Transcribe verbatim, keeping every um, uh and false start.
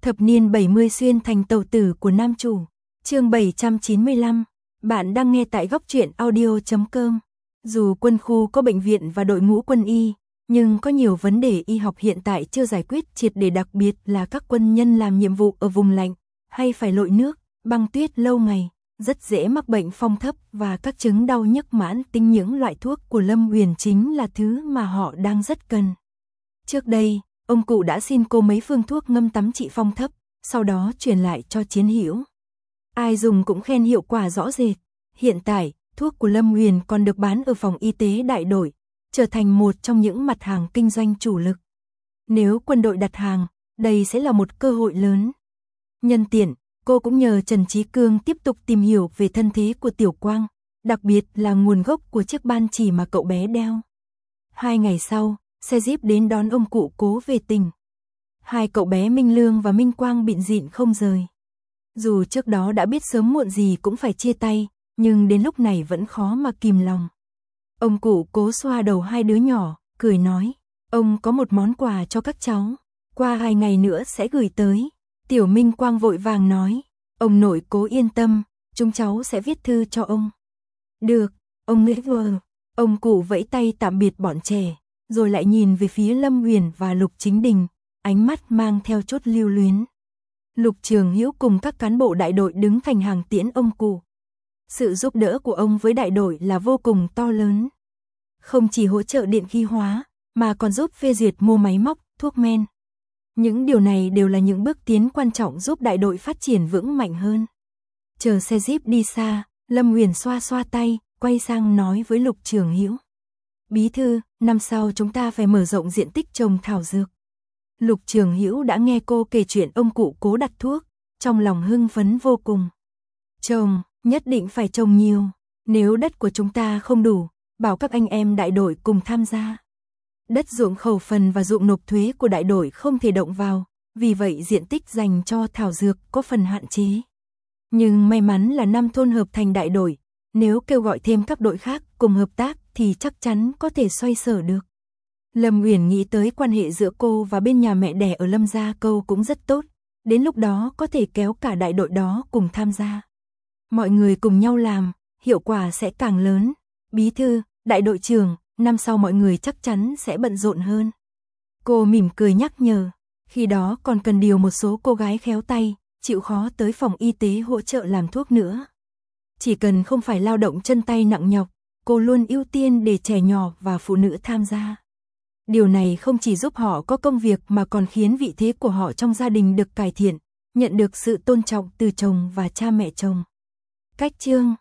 Thập niên bảy mươi xuyên thành tàu tử của nam chủ. Chương bảy trăm chín mươi lăm. Bạn đang nghe tại góc truyện audio chấm com. Dù quân khu có bệnh viện và đội ngũ quân y, nhưng có nhiều vấn đề y học hiện tại chưa giải quyết triệt để, đặc biệt là các quân nhân làm nhiệm vụ ở vùng lạnh, hay phải lội nước, băng tuyết lâu ngày, rất dễ mắc bệnh phong thấp và các chứng đau nhức mãn tính. Những loại thuốc của Lâm Uyển chính là thứ mà họ đang rất cần. Trước đây, ông cụ đã xin cô mấy phương thuốc ngâm tắm trị phong thấp, sau đó truyền lại cho Chiến Hữu. Ai dùng cũng khen hiệu quả rõ rệt. Hiện tại, thuốc của Lâm Uyển còn được bán ở phòng y tế đại đội, trở thành một trong những mặt hàng kinh doanh chủ lực. Nếu quân đội đặt hàng, đây sẽ là một cơ hội lớn. Nhân tiện, cô cũng nhờ Trần Trí Cương tiếp tục tìm hiểu về thân thế của Tiểu Quang, đặc biệt là nguồn gốc của chiếc ban chỉ mà cậu bé đeo. Hai ngày sau, xe Jeep đến đón ông cụ Cố về tỉnh. Hai cậu bé Minh Lương và Minh Quang bịn dịn không rời. Dù trước đó đã biết sớm muộn gì cũng phải chia tay, nhưng đến lúc này vẫn khó mà kìm lòng. Ông cụ Cố xoa đầu hai đứa nhỏ, cười nói, ông có một món quà cho các cháu, qua hai ngày nữa sẽ gửi tới. Tiểu Minh Quang vội vàng nói, ông nội Cố yên tâm, chúng cháu sẽ viết thư cho ông. Được, ông nghĩ vừa. Ông cụ vẫy tay tạm biệt bọn trẻ, rồi lại nhìn về phía Lâm Uyển và Lục Chính Đình, ánh mắt mang theo chút lưu luyến. Lục Trường Hữu cùng các cán bộ đại đội đứng thành hàng tiễn ông cụ. Sự giúp đỡ của ông với đại đội là vô cùng to lớn. Không chỉ hỗ trợ điện khí hóa, mà còn giúp phê duyệt mua máy móc, thuốc men. Những điều này đều là những bước tiến quan trọng giúp đại đội phát triển vững mạnh hơn. Chờ xe Jeep đi xa, Lâm Uyển xoa xoa tay, quay sang nói với Lục Trường Hữu. Bí thư, năm sau chúng ta phải mở rộng diện tích trồng thảo dược. Lục Trường Hữu đã nghe cô kể chuyện ông cụ Cố đặt thuốc, trong lòng hưng phấn vô cùng. Trồng, nhất định phải trồng nhiều, nếu đất của chúng ta không đủ, bảo các anh em đại đội cùng tham gia. Đất ruộng khẩu phần và ruộng nộp thuế của đại đội không thể động vào, vì vậy diện tích dành cho thảo dược có phần hạn chế. Nhưng may mắn là năm thôn hợp thành đại đội, nếu kêu gọi thêm các đội khác cùng hợp tác thì chắc chắn có thể xoay sở được. Lâm Uyển nghĩ tới quan hệ giữa cô và bên nhà mẹ đẻ ở Lâm Gia Câu cũng rất tốt, đến lúc đó có thể kéo cả đại đội đó cùng tham gia. Mọi người cùng nhau làm, hiệu quả sẽ càng lớn. Bí thư, đại đội trưởng, năm sau mọi người chắc chắn sẽ bận rộn hơn. Cô mỉm cười nhắc nhở, khi đó còn cần điều một số cô gái khéo tay, chịu khó tới phòng y tế hỗ trợ làm thuốc nữa. Chỉ cần không phải lao động chân tay nặng nhọc, cô luôn ưu tiên để trẻ nhỏ và phụ nữ tham gia. Điều này không chỉ giúp họ có công việc mà còn khiến vị thế của họ trong gia đình được cải thiện, nhận được sự tôn trọng từ chồng và cha mẹ chồng. Cách chương